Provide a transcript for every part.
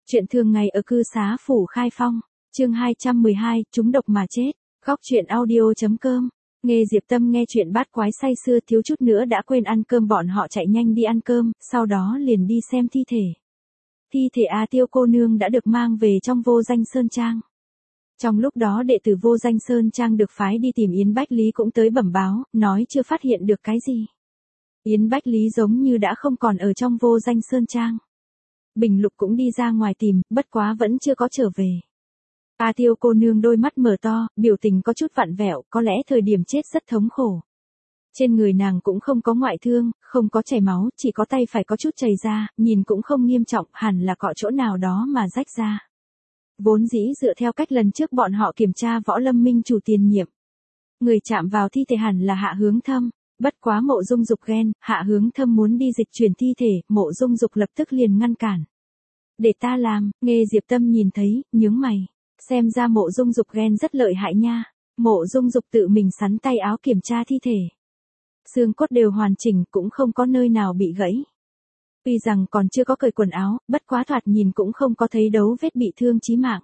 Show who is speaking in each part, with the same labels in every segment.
Speaker 1: Chuyện thường ngày ở cư xá phủ Khai Phong, chương 212, trúng độc mà chết. Góc chuyện audio.com. Nghe Diệp Tâm nghe chuyện bát quái say sưa, thiếu chút nữa đã quên ăn cơm, bọn họ chạy nhanh đi ăn cơm, sau đó liền đi xem thi thể. Thi thể A Tiêu cô nương đã được mang về trong Vô Danh Sơn Trang. Trong lúc đó đệ tử Vô Danh Sơn Trang được phái đi tìm Yến Bách Lý cũng tới bẩm báo, nói chưa phát hiện được cái gì. Yến Bách Lý giống như đã không còn ở trong Vô Danh Sơn Trang. Bình Lục cũng đi ra ngoài tìm, bất quá vẫn chưa có trở về. A Tiêu cô nương đôi mắt mở to, biểu tình có chút vặn vẹo, có lẽ thời điểm chết rất thống khổ. Trên người nàng cũng không có ngoại thương, không có chảy máu, chỉ có tay phải có chút chảy ra, nhìn cũng không nghiêm trọng, hẳn là cọ chỗ nào đó mà rách ra. Vốn dĩ dựa theo cách lần trước bọn họ kiểm tra Võ Lâm Minh chủ tiền nhiệm. Người chạm vào thi thể hẳn là Hạ Hướng Thâm. Bất quá Mộ Dung Dục ghen, Hạ Hướng Thâm muốn đi dịch chuyển thi thể, Mộ Dung Dục lập tức liền ngăn cản. Để ta làm, nghe Diệp Tâm nhìn thấy, nhướng mày. Xem ra Mộ Dung Dục ghen rất lợi hại nha. Mộ Dung Dục tự mình sắn tay áo kiểm tra thi thể. Xương cốt đều hoàn chỉnh, cũng không có nơi nào bị gãy. Tuy rằng còn chưa có cởi quần áo, bất quá thoạt nhìn cũng không có thấy dấu vết bị thương chí mạng.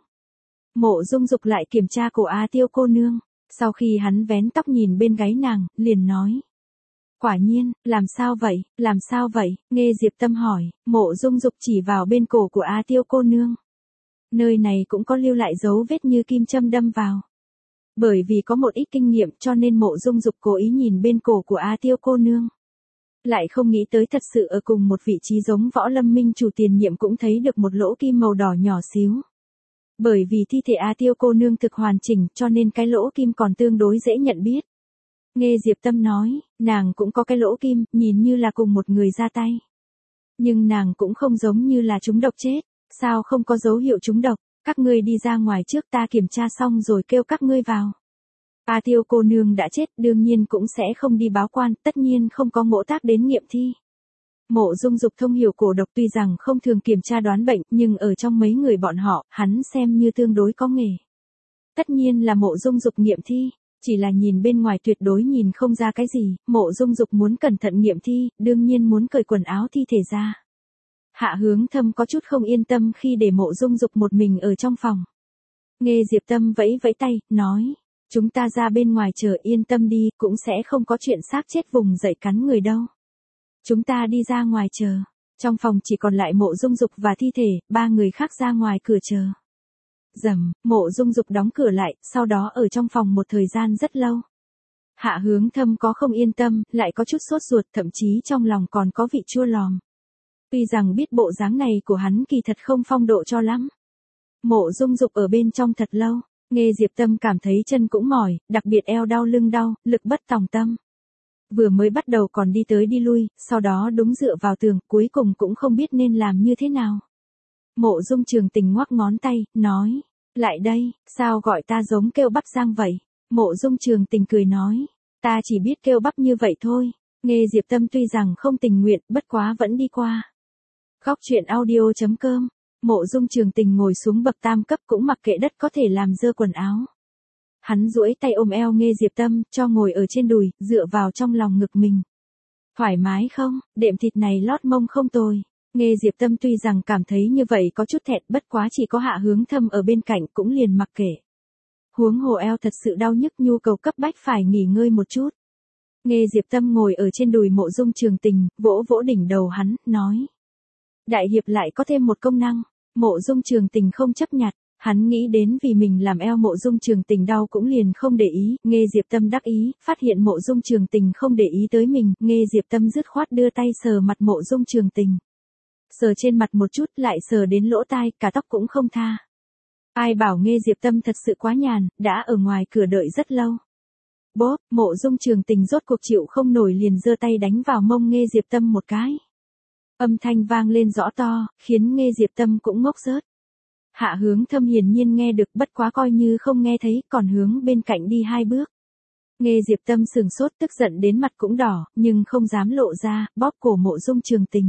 Speaker 1: Mộ Dung Dục lại kiểm tra cổ A Tiêu cô nương. Sau khi hắn vén tóc nhìn bên gáy nàng, liền nói. Quả nhiên, làm sao vậy, nghe Diệp Tâm hỏi, Mộ Dung Dục chỉ vào bên cổ của A Tiêu cô nương. Nơi này cũng có lưu lại dấu vết như kim châm đâm vào. Bởi vì có một ít kinh nghiệm cho nên Mộ Dung Dục cố ý nhìn bên cổ của A Tiêu cô nương. Lại không nghĩ tới thật sự ở cùng một vị trí giống Võ Lâm Minh chủ tiền nhiệm cũng thấy được một lỗ kim màu đỏ nhỏ xíu. Bởi vì thi thể A Tiêu cô nương thực hoàn chỉnh cho nên cái lỗ kim còn tương đối dễ nhận biết. Nghe Diệp Tâm nói, nàng cũng có cái lỗ kim, nhìn như là cùng một người ra tay. Nhưng nàng cũng không giống như là trúng độc chết, sao không có dấu hiệu trúng độc, các ngươi đi ra ngoài trước, ta kiểm tra xong rồi kêu các ngươi vào. A Tiêu cô nương đã chết, đương nhiên cũng sẽ không đi báo quan, tất nhiên không có ngỗ tác đến nghiệm thi. Mộ Dung Dục thông hiểu cổ độc, tuy rằng không thường kiểm tra đoán bệnh, nhưng ở trong mấy người bọn họ, hắn xem như tương đối có nghề. Tất nhiên là Mộ Dung Dục nghiệm thi. Chỉ là nhìn bên ngoài tuyệt đối nhìn không ra cái gì, Mộ Dung Dục muốn cẩn thận nghiệm thi, đương nhiên muốn cởi quần áo thi thể ra. Hạ Hướng Thâm có chút không yên tâm khi để Mộ Dung Dục một mình ở trong phòng. Nghe Diệp Tâm vẫy vẫy tay, nói, chúng ta ra bên ngoài chờ, yên tâm đi, cũng sẽ không có chuyện xác chết vùng dậy cắn người đâu. Chúng ta đi ra ngoài chờ, trong phòng chỉ còn lại Mộ Dung Dục và thi thể, ba người khác ra ngoài cửa chờ. Rầm, Mộ Dung Dục đóng cửa lại, sau đó ở trong phòng một thời gian rất lâu. Hạ Hướng Thâm có không yên tâm, lại có chút sốt ruột, thậm chí trong lòng còn có vị chua lòm. Tuy rằng biết bộ dáng này của hắn kỳ thật không phong độ cho lắm. Mộ Dung Dục ở bên trong thật lâu, nghe Diệp Tâm cảm thấy chân cũng mỏi, đặc biệt eo đau lưng đau, lực bất tòng tâm. Vừa mới bắt đầu còn đi tới đi lui, sau đó đúng dựa vào tường, cuối cùng cũng không biết nên làm như thế nào. Mộ Dung Trường Tình ngoắc ngón tay, nói, lại đây, sao gọi ta giống kêu bắp rang vậy? Mộ Dung Trường Tình cười nói, ta chỉ biết kêu bắp như vậy thôi. Nghe Diệp Tâm tuy rằng không tình nguyện, bất quá vẫn đi qua. Góc chuyện audio.com. Mộ Dung Trường Tình ngồi xuống bậc tam cấp cũng mặc kệ đất có thể làm dơ quần áo. Hắn duỗi tay ôm eo nghe Diệp Tâm, cho ngồi ở trên đùi, dựa vào trong lòng ngực mình. Thoải mái không, đệm thịt này lót mông không tồi. Nghe Diệp Tâm tuy rằng cảm thấy như vậy có chút thẹn, bất quá chỉ có Hạ Hướng Thâm ở bên cạnh cũng liền mặc kệ. Huống hồ eo thật sự đau nhức, nhu cầu cấp bách phải nghỉ ngơi một chút. Nghe Diệp Tâm ngồi ở trên đùi Mộ Dung Trường Tình, vỗ vỗ đỉnh đầu hắn, nói. Đại hiệp lại có thêm một công năng. Mộ Dung Trường Tình không chấp nhặt, hắn nghĩ đến vì mình làm eo Mộ Dung Trường Tình đau cũng liền không để ý. Nghe Diệp Tâm đắc ý, phát hiện Mộ Dung Trường Tình không để ý tới mình, nghe Diệp Tâm dứt khoát đưa tay sờ mặt Mộ Dung Trường Tình. Sờ trên mặt một chút, lại sờ đến lỗ tai, cả tóc cũng không tha. Ai bảo nghe Diệp Tâm thật sự quá nhàn, đã ở ngoài cửa đợi rất lâu. Bốp, Mộ Dung Trường Tình rốt cuộc chịu không nổi liền giơ tay đánh vào mông nghe Diệp Tâm một cái. Âm thanh vang lên rõ to, khiến nghe Diệp Tâm cũng ngốc rớt. Hạ Hướng Thâm hiển nhiên nghe được, bất quá coi như không nghe thấy, còn hướng bên cạnh đi 2 bước. Nghe Diệp Tâm sừng sốt, tức giận đến mặt cũng đỏ, nhưng không dám lộ ra, bóp cổ Mộ Dung Trường Tình.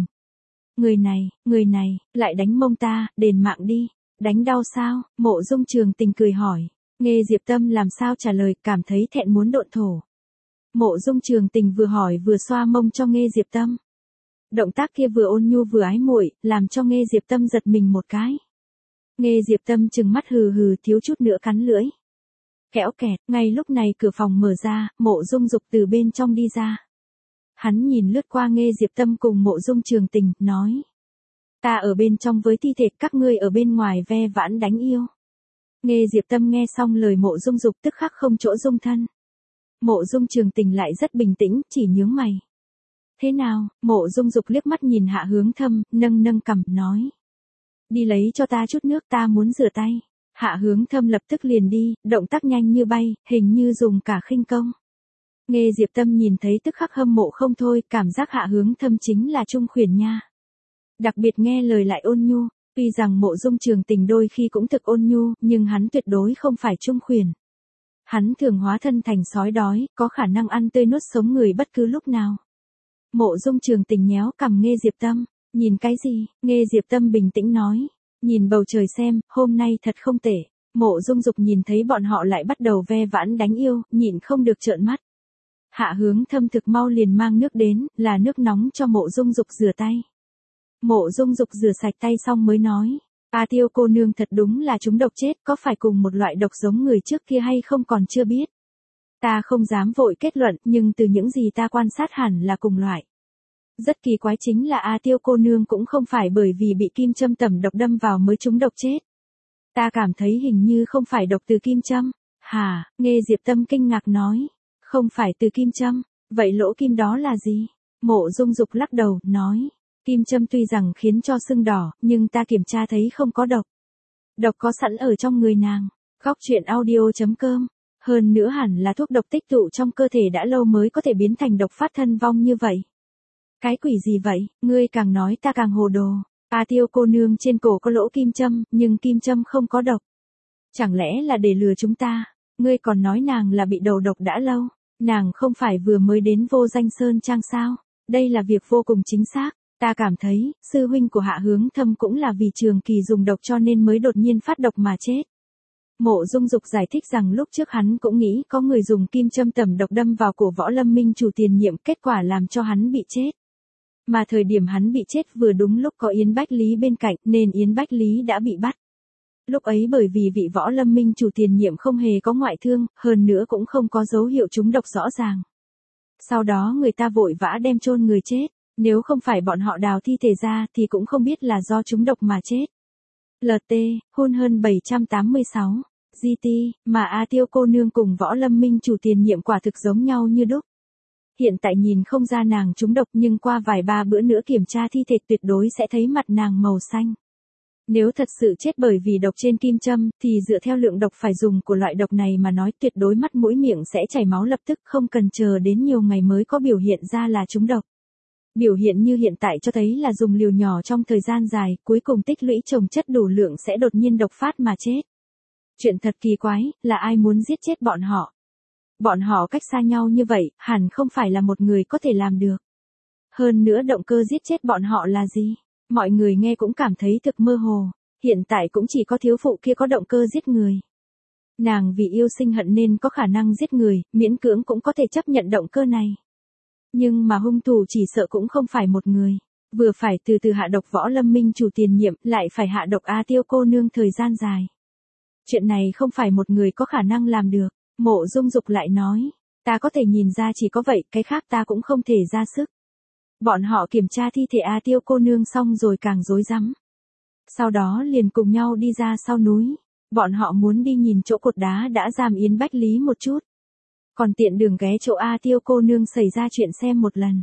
Speaker 1: Người này, lại đánh mông ta, đền mạng đi. Đánh đau sao? Mộ Dung Trường Tình cười hỏi. Nghe Diệp Tâm làm sao trả lời, cảm thấy thẹn muốn độn thổ. Mộ Dung Trường Tình vừa hỏi vừa xoa mông cho nghe Diệp Tâm. Động tác kia vừa ôn nhu vừa ái muội, làm cho nghe Diệp Tâm giật mình một cái. Nghe Diệp Tâm trừng mắt hừ hừ thiếu chút nữa cắn lưỡi. Kẽo kẹt, ngay lúc này cửa phòng mở ra, Mộ Dung Dục từ bên trong đi ra. Hắn nhìn lướt qua Nghe Diệp Tâm cùng Mộ Dung Trường Tình, nói. Ta ở bên trong với thi thể, các ngươi ở bên ngoài ve vãn đánh yêu. Nghe Diệp Tâm nghe xong lời Mộ Dung Dục tức khắc không chỗ dung thân. Mộ Dung Trường Tình lại rất bình tĩnh, chỉ nhướng mày. Thế nào? Mộ Dung Dục liếc mắt nhìn Hạ Hướng Thâm, nâng nâng cằm, nói. Đi lấy cho ta chút nước, ta muốn rửa tay. Hạ Hướng Thâm lập tức liền đi, động tác nhanh như bay, hình như dùng cả khinh công. Nghe Diệp Tâm nhìn thấy tức khắc hâm mộ không thôi, cảm giác Hạ Hướng Thâm chính là trung khuyển nha. Đặc biệt nghe lời lại ôn nhu, tuy rằng Mộ Dung Trường Tình đôi khi cũng thực ôn nhu, nhưng hắn tuyệt đối không phải trung khuyển. Hắn thường hóa thân thành sói đói, có khả năng ăn tươi nuốt sống người bất cứ lúc nào. Mộ Dung Trường Tình nhéo cằm Nghe Diệp Tâm, nhìn cái gì? Nghe Diệp Tâm bình tĩnh nói, nhìn bầu trời xem, hôm nay thật không tệ. Mộ Dung Dục nhìn thấy bọn họ lại bắt đầu ve vãn đánh yêu, nhịn không được trợn mắt. Hạ Hướng Thâm thực mau liền mang nước đến, là nước nóng cho Mộ Dung Dục rửa tay. Mộ Dung Dục rửa sạch tay xong mới nói, A Tiêu cô nương thật đúng là chúng độc chết, có phải cùng một loại độc giống người trước kia hay không còn chưa biết. Ta không dám vội kết luận, nhưng từ những gì ta quan sát hẳn là cùng loại. Rất kỳ quái chính là A Tiêu cô nương cũng không phải bởi vì bị kim châm tẩm độc đâm vào mới trúng độc chết. Ta cảm thấy hình như không phải độc từ kim châm. Hả? Nghe Diệp Tâm kinh ngạc nói. Không phải từ kim châm, vậy lỗ kim đó là gì? Mộ Dung Dục lắc đầu, nói. Kim châm tuy rằng khiến cho sưng đỏ, nhưng ta kiểm tra thấy không có độc. Độc có sẵn ở trong người nàng. Góc truyện audio.com. Hơn nữa hẳn là thuốc độc tích tụ trong cơ thể đã lâu mới có thể biến thành độc phát thân vong như vậy. Cái quỷ gì vậy, ngươi càng nói ta càng hồ đồ. A Tiêu cô nương trên cổ có lỗ kim châm, nhưng kim châm không có độc. Chẳng lẽ là để lừa chúng ta? Ngươi còn nói nàng là bị đầu độc đã lâu. Nàng không phải vừa mới đến Vô Danh Sơn Trang sao? Đây là việc vô cùng chính xác. Ta cảm thấy, sư huynh của Hạ Hướng Thâm cũng là vì trường kỳ dùng độc cho nên mới đột nhiên phát độc mà chết. Mộ Dung Dục giải thích rằng lúc trước hắn cũng nghĩ có người dùng kim châm tẩm độc đâm vào cổ Võ Lâm Minh chủ tiền nhiệm, kết quả làm cho hắn bị chết. Mà thời điểm hắn bị chết vừa đúng lúc có Yến Bách Lý bên cạnh, nên Yến Bách Lý đã bị bắt. Lúc ấy bởi vì vị Võ Lâm Minh chủ tiền nhiệm không hề có ngoại thương, hơn nữa cũng không có dấu hiệu trúng độc rõ ràng. Sau đó người ta vội vã đem chôn người chết, nếu không phải bọn họ đào thi thể ra thì cũng không biết là do trúng độc mà chết. LT, hôn hơn 786, GT, mà A Tiêu cô nương cùng Võ Lâm Minh chủ tiền nhiệm quả thực giống nhau như đúc. Hiện tại nhìn không ra nàng trúng độc nhưng qua vài ba bữa nữa kiểm tra thi thể tuyệt đối sẽ thấy mặt nàng màu xanh. Nếu thật sự chết bởi vì độc trên kim châm thì dựa theo lượng độc phải dùng của loại độc này mà nói tuyệt đối mắt mũi miệng sẽ chảy máu lập tức, không cần chờ đến nhiều ngày mới có biểu hiện ra là trúng độc. Biểu hiện như hiện tại cho thấy là dùng liều nhỏ trong thời gian dài, cuối cùng tích lũy chồng chất đủ lượng sẽ đột nhiên độc phát mà chết. Chuyện thật kỳ quái, là ai muốn giết chết bọn họ? Bọn họ cách xa nhau như vậy, hẳn không phải là một người có thể làm được. Hơn nữa động cơ giết chết bọn họ là gì? Mọi người nghe cũng cảm thấy thực mơ hồ, hiện tại cũng chỉ có thiếu phụ kia có động cơ giết người. Nàng vì yêu sinh hận nên có khả năng giết người, miễn cưỡng cũng có thể chấp nhận động cơ này. Nhưng mà hung thủ chỉ sợ cũng không phải một người, vừa phải từ từ hạ độc Võ Lâm Minh chủ tiền nhiệm, lại phải hạ độc A Tiêu cô nương thời gian dài. Chuyện này không phải một người có khả năng làm được. Mộ Dung Dục lại nói, ta có thể nhìn ra chỉ có vậy, cái khác ta cũng không thể ra sức. Bọn họ kiểm tra thi thể A Tiêu cô nương xong rồi càng rối rắm. Sau đó liền cùng nhau đi ra sau núi, bọn họ muốn đi nhìn chỗ cột đá đã giam Yến Bách Lý một chút. Còn tiện đường ghé chỗ A Tiêu cô nương xảy ra chuyện xem một lần.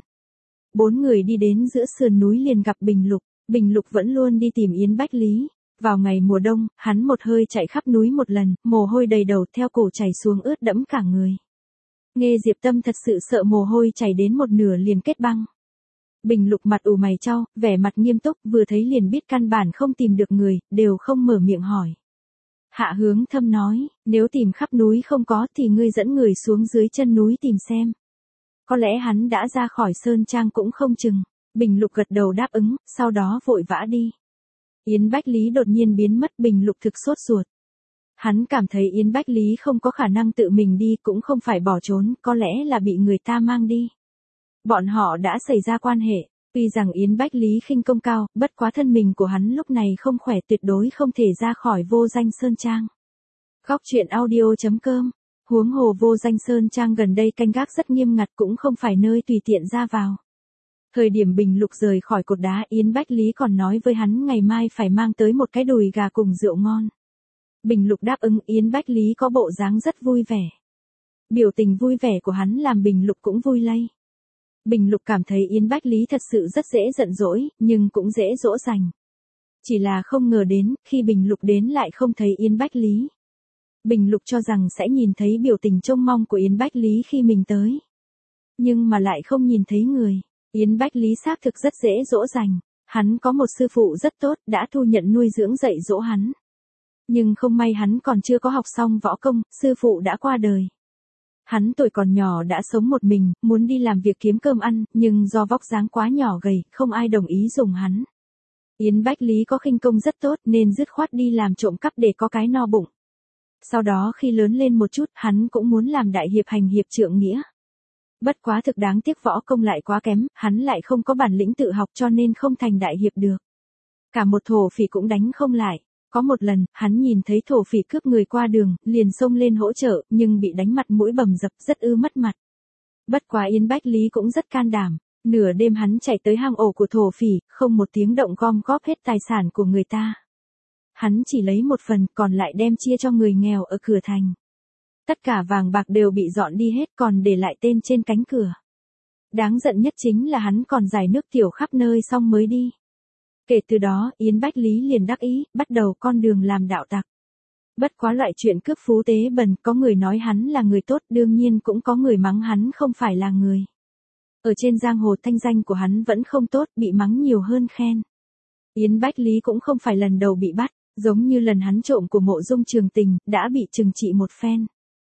Speaker 1: 4 người đi đến giữa sườn núi liền gặp Bình Lục vẫn luôn đi tìm Yến Bách Lý. Vào ngày mùa đông, hắn một hơi chạy khắp núi một lần, mồ hôi đầy đầu theo cổ chảy xuống ướt đẫm cả người. Nghe Diệp Tâm thật sự sợ mồ hôi chảy đến một nửa liền kết băng. Bình Lục mặt ủ mày chau, vẻ mặt nghiêm túc, vừa thấy liền biết căn bản không tìm được người, đều không mở miệng hỏi. Hạ Hướng Thâm nói, nếu tìm khắp núi không có thì ngươi dẫn người xuống dưới chân núi tìm xem. Có lẽ hắn đã ra khỏi sơn trang cũng không chừng. Bình Lục gật đầu đáp ứng, sau đó vội vã đi. Yến Bách Lý đột nhiên biến mất, Bình Lục thực sốt ruột. Hắn cảm thấy Yến Bách Lý không có khả năng tự mình đi, cũng không phải bỏ trốn, có lẽ là bị người ta mang đi. Bọn họ đã xảy ra quan hệ, Tuy rằng Yến Bách Lý khinh công cao, bất quá thân mình của hắn lúc này không khỏe, tuyệt đối không thể ra khỏi Vô Danh Sơn Trang. Góc truyện audio.com. Huống hồ Vô Danh Sơn Trang gần đây canh gác rất nghiêm ngặt, cũng không phải nơi tùy tiện ra vào. Thời điểm Bình Lục rời khỏi cột đá, Yến Bách Lý còn nói với hắn ngày mai phải mang tới một cái đùi gà cùng rượu ngon. Bình Lục đáp ứng, Yến Bách Lý có bộ dáng rất vui vẻ. Biểu tình vui vẻ của hắn làm Bình Lục cũng vui lây. Bình Lục cảm thấy Yến Bách Lý thật sự rất dễ giận dỗi, nhưng cũng dễ dỗ dành. Chỉ là không ngờ đến, khi Bình Lục đến lại không thấy Yến Bách Lý. Bình Lục cho rằng sẽ nhìn thấy biểu tình trông mong của Yến Bách Lý khi mình tới. Nhưng mà lại không nhìn thấy người. Yến Bách Lý xác thực rất dễ dỗ dành. Hắn có một sư phụ rất tốt, đã thu nhận nuôi dưỡng dạy dỗ hắn. Nhưng không may hắn còn chưa có học xong võ công, sư phụ đã qua đời. Hắn tuổi còn nhỏ đã sống một mình, muốn đi làm việc kiếm cơm ăn, nhưng do vóc dáng quá nhỏ gầy, không ai đồng ý dùng hắn. Yến Bách Lý có khinh công rất tốt nên dứt khoát đi làm trộm cắp để có cái no bụng. Sau đó khi lớn lên một chút, hắn cũng muốn làm đại hiệp hành hiệp trượng nghĩa. Bất quá thực đáng tiếc võ công lại quá kém, hắn lại không có bản lĩnh tự học cho nên không thành đại hiệp được. Cả một thổ phỉ cũng đánh không lại. Có một lần, hắn nhìn thấy thổ phỉ cướp người qua đường, liền xông lên hỗ trợ, nhưng bị đánh mặt mũi bầm dập, rất mất mặt. Bất quá Yến Bách Lý cũng rất can đảm. Nửa đêm hắn chạy tới hang ổ của thổ phỉ, không một tiếng động gom góp hết tài sản của người ta. Hắn chỉ lấy một phần, còn lại đem chia cho người nghèo ở cửa thành. Tất cả vàng bạc đều bị dọn đi hết, còn để lại tên trên cánh cửa. Đáng giận nhất chính là hắn còn giải nước tiểu khắp nơi xong mới đi. Kể từ đó, Yến Bách Lý liền đắc ý, bắt đầu con đường làm đạo tặc. Bất quá loại chuyện cướp phú tế bần, có người nói hắn là người tốt, đương nhiên cũng có người mắng hắn không phải là người. Ở trên giang hồ thanh danh của hắn vẫn không tốt, bị mắng nhiều hơn khen. Yến Bách Lý cũng không phải lần đầu bị bắt, giống như lần hắn trộm của Mộ Dung Trường Tình, đã bị trừng trị một phen.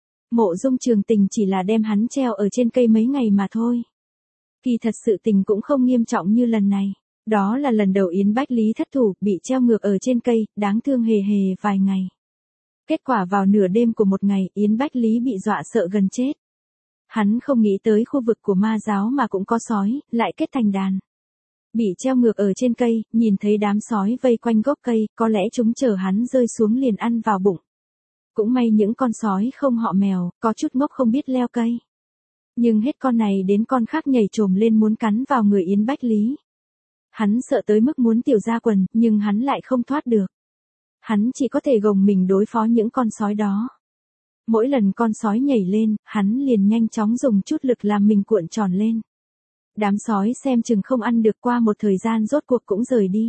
Speaker 1: Mộ Dung Trường Tình chỉ là đem hắn treo ở trên cây mấy ngày mà thôi. Kỳ thật sự tình cũng không nghiêm trọng như lần này. Đó là lần đầu Yến Bách Lý thất thủ, bị treo ngược ở trên cây, đáng thương hề hề vài ngày. Kết quả vào nửa đêm của một ngày, Yến Bách Lý bị dọa sợ gần chết. Hắn không nghĩ tới khu vực của ma giáo mà cũng có sói, lại kết thành đàn. Bị treo ngược ở trên cây, nhìn thấy đám sói vây quanh gốc cây, có lẽ chúng chờ hắn rơi xuống liền ăn vào bụng. Cũng may những con sói không họ Mèo, có chút ngốc không biết leo cây. Nhưng hết con này đến con khác nhảy trồm lên muốn cắn vào người Yến Bách Lý. Hắn sợ tới mức muốn tiểu ra quần, nhưng hắn lại không thoát được. Hắn chỉ có thể gồng mình đối phó những con sói đó. Mỗi lần con sói nhảy lên, hắn liền nhanh chóng dùng chút lực làm mình cuộn tròn lên. Đám sói xem chừng không ăn được, qua một thời gian rốt cuộc cũng rời đi.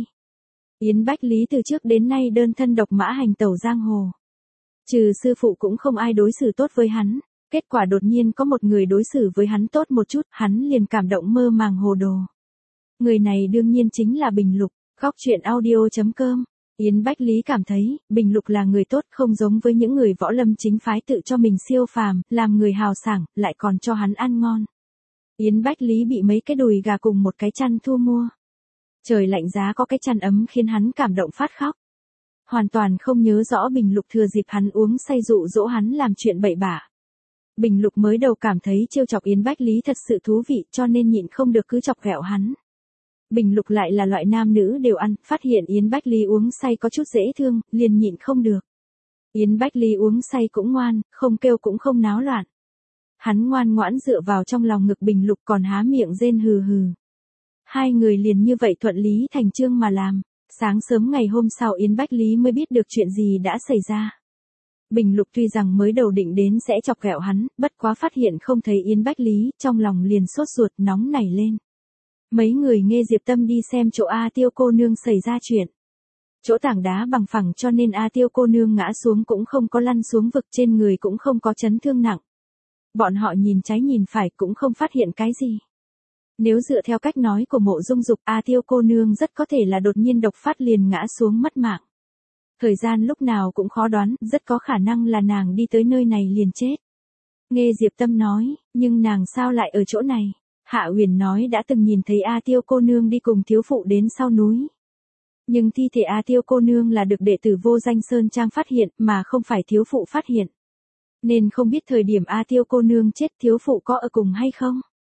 Speaker 1: Yến Bách Lý từ trước đến nay đơn thân độc mã hành tẩu giang hồ. Trừ sư phụ cũng không ai đối xử tốt với hắn. Kết quả đột nhiên có một người đối xử với hắn tốt một chút, hắn liền cảm động mơ màng hồ đồ. Người này đương nhiên chính là Bình Lục. Góc truyện audio.com. Yến Bách Lý cảm thấy, Bình Lục là người tốt, không giống với những người võ lâm chính phái tự cho mình siêu phàm, làm người hào sảng, lại còn cho hắn ăn ngon. Yến Bách Lý bị mấy cái đùi gà cùng một cái chăn thu mua. Trời lạnh giá có cái chăn ấm khiến hắn cảm động phát khóc. Hoàn toàn không nhớ rõ Bình Lục thừa dịp hắn uống say dụ dỗ hắn làm chuyện bậy bạ. Bình Lục mới đầu cảm thấy trêu chọc Yến Bách Lý thật sự thú vị cho nên nhịn không được cứ chọc ghẹo hắn. Bình Lục lại là loại nam nữ đều ăn, phát hiện Yến Bách Lý uống say có chút dễ thương, liền nhịn không được. Yến Bách Lý uống say cũng ngoan, không kêu cũng không náo loạn. Hắn ngoan ngoãn dựa vào trong lòng ngực Bình Lục còn há miệng rên hừ hừ. Hai người liền như vậy thuận lý thành chương mà làm. Sáng sớm ngày hôm sau Yến Bách Lý mới biết được chuyện gì đã xảy ra. Bình Lục tuy rằng mới đầu định đến sẽ chọc ghẹo hắn, bất quá phát hiện không thấy Yến Bách Lý, trong lòng liền sốt ruột nóng nảy lên. Mấy người nghe Diệp Tâm đi xem chỗ A Tiêu cô nương xảy ra chuyện. Chỗ tảng đá bằng phẳng cho nên A Tiêu cô nương ngã xuống cũng không có lăn xuống vực, trên người cũng không có chấn thương nặng. Bọn họ nhìn trái nhìn phải cũng không phát hiện cái gì. Nếu dựa theo cách nói của Mộ Dung Dục, A Tiêu cô nương rất có thể là đột nhiên độc phát liền ngã xuống mất mạng. Thời gian lúc nào cũng khó đoán, rất có khả năng là nàng đi tới nơi này liền chết. Nghe Diệp Tâm nói, nhưng nàng sao lại ở chỗ này? Hạ Uyển nói đã từng nhìn thấy A Tiêu cô nương đi cùng thiếu phụ đến sau núi. Nhưng thi thể A Tiêu cô nương là được đệ tử Vô Danh Sơn Trang phát hiện, mà không phải thiếu phụ phát hiện. Nên không biết thời điểm A Tiêu cô nương chết thiếu phụ có ở cùng hay không.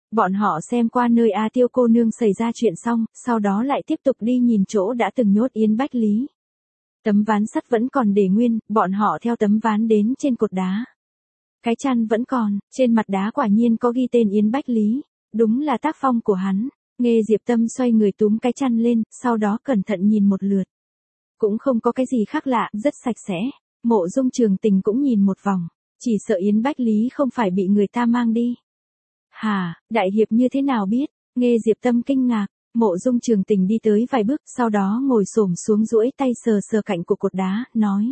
Speaker 1: Bọn họ xem qua nơi A Tiêu cô nương xảy ra chuyện xong, sau đó lại tiếp tục đi nhìn chỗ đã từng nhốt Yến Bách Lý. Tấm ván sắt vẫn còn để nguyên, bọn họ theo tấm ván đến trên cột đá. Cái chăn vẫn còn, trên mặt đá quả nhiên có ghi tên Yến Bách Lý, đúng là tác phong của hắn. Nghe Diệp Tâm xoay người túm cái chăn lên, sau đó cẩn thận nhìn một lượt. Cũng không có cái gì khác lạ, rất sạch sẽ. Mộ Dung Trường Tình cũng nhìn một vòng, chỉ sợ Yến Bách Lý không phải bị người ta mang đi. Hà, đại hiệp như thế nào biết? Nghe Diệp Tâm kinh ngạc, Mộ Dung Trường Tình đi tới vài bước, sau đó ngồi xổm xuống duỗi tay sờ sờ cạnh của cột đá, nói.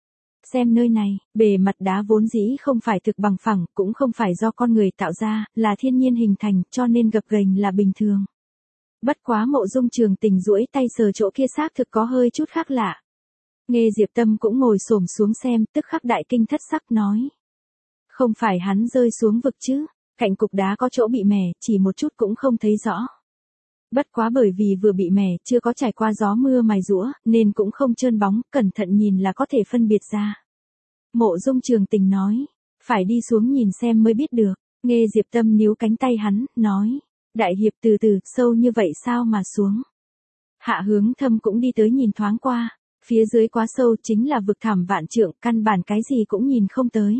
Speaker 1: Xem nơi này, bề mặt đá vốn dĩ không phải thực bằng phẳng, cũng không phải do con người tạo ra, là thiên nhiên hình thành, cho nên gập ghềnh là bình thường. Bất quá Mộ Dung Trường Tình duỗi tay sờ chỗ kia xác thực có hơi chút khác lạ. Nghe Diệp Tâm cũng ngồi xổm xuống xem, tức khắc đại kinh thất sắc nói. Không phải hắn rơi xuống vực chứ, cạnh cục đá có chỗ bị mẻ, chỉ một chút cũng không thấy rõ. Bất quá bởi vì vừa bị mẻ, chưa có trải qua gió mưa mài rũa, nên cũng không trơn bóng, cẩn thận nhìn là có thể phân biệt ra. Mộ Dung Trường Tình nói, phải đi xuống nhìn xem mới biết được. Nghe Diệp Tâm níu cánh tay hắn, nói, đại hiệp từ từ, sâu như vậy sao mà xuống. Hạ Hướng Thâm cũng đi tới nhìn thoáng qua, phía dưới quá sâu chính là vực thẳm vạn trượng, căn bản cái gì cũng nhìn không tới.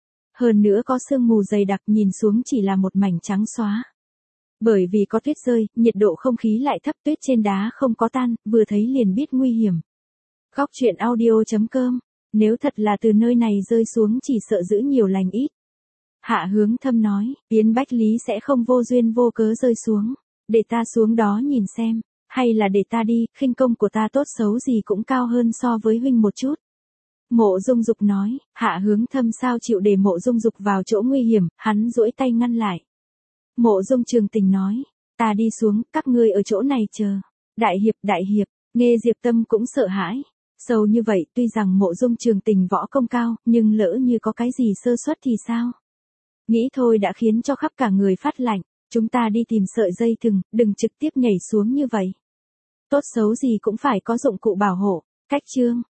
Speaker 1: Hơn nữa có sương mù dày đặc, nhìn xuống chỉ là một mảnh trắng xóa. Bởi vì có tuyết rơi, nhiệt độ không khí lại thấp, tuyết trên đá không có tan, vừa thấy liền biết nguy hiểm. Góc truyện audio.com, nếu thật là từ nơi này rơi xuống chỉ sợ giữ nhiều lành ít. Hạ Hướng Thâm nói, Yến Bách Lý sẽ không vô duyên vô cớ rơi xuống. Để ta xuống đó nhìn xem, hay là để ta đi, khinh công của ta tốt xấu gì cũng cao hơn so với huynh một chút. Mộ Dung Dục nói, Hạ Hướng Thâm sao chịu để Mộ Dung Dục vào chỗ nguy hiểm, hắn duỗi tay ngăn lại. Mộ Dung Trường Tình nói, ta đi xuống, các ngươi ở chỗ này chờ. Đại hiệp, nghe Diệp Tâm cũng sợ hãi. Sâu như vậy, tuy rằng Mộ Dung Trường Tình võ công cao, nhưng lỡ như có cái gì sơ suất thì sao? Nghĩ thôi đã khiến cho khắp cả người phát lạnh, chúng ta đi tìm sợi dây thừng, đừng trực tiếp nhảy xuống như vậy. Tốt xấu gì cũng phải có dụng cụ bảo hộ. Cách chương